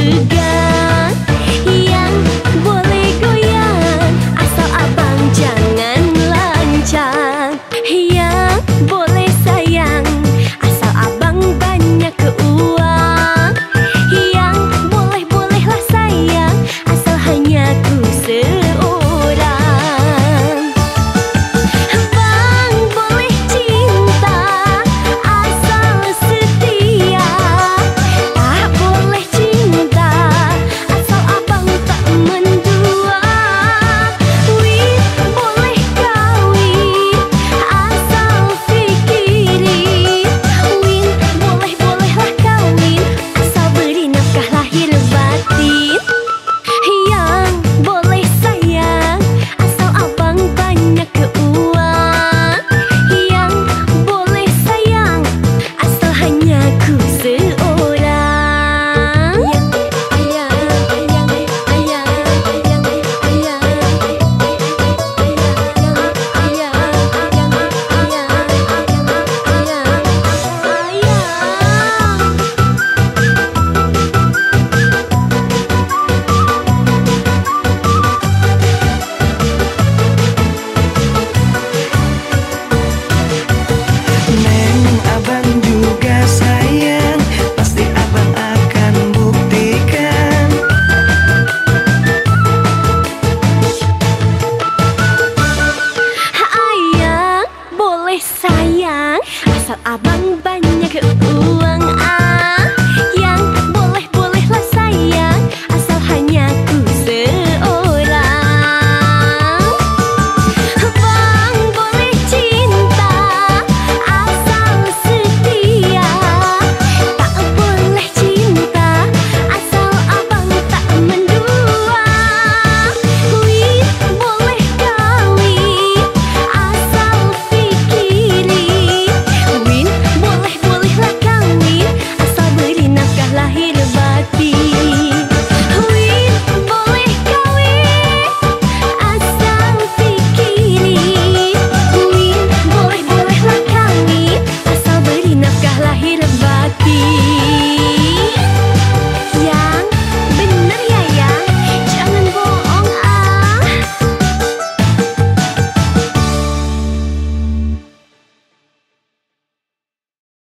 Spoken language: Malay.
tegang, yang boleh goyang, asal abang jangan lancang. Yang boleh sayang, asal abang banyak keuang. Yang boleh-bolehlah sayang, asal hanya ku seorang. Bang boleh cinta, asal setia. Tak boleh cinta, asal abang tak mendua. Win boleh kawin, asal fikiri. Win boleh-bolehlah kawin, asal beri nafkah lahir batin. Yang boleh sayang, asal abang banyak keuang. Yang boleh sayang, asal hanya ku seorang. Ayang, ayang, ayang, ayang, ayang, Neng, abang juga sayang, pasti abang akan buktikan. ayang boleh sayang, asal abang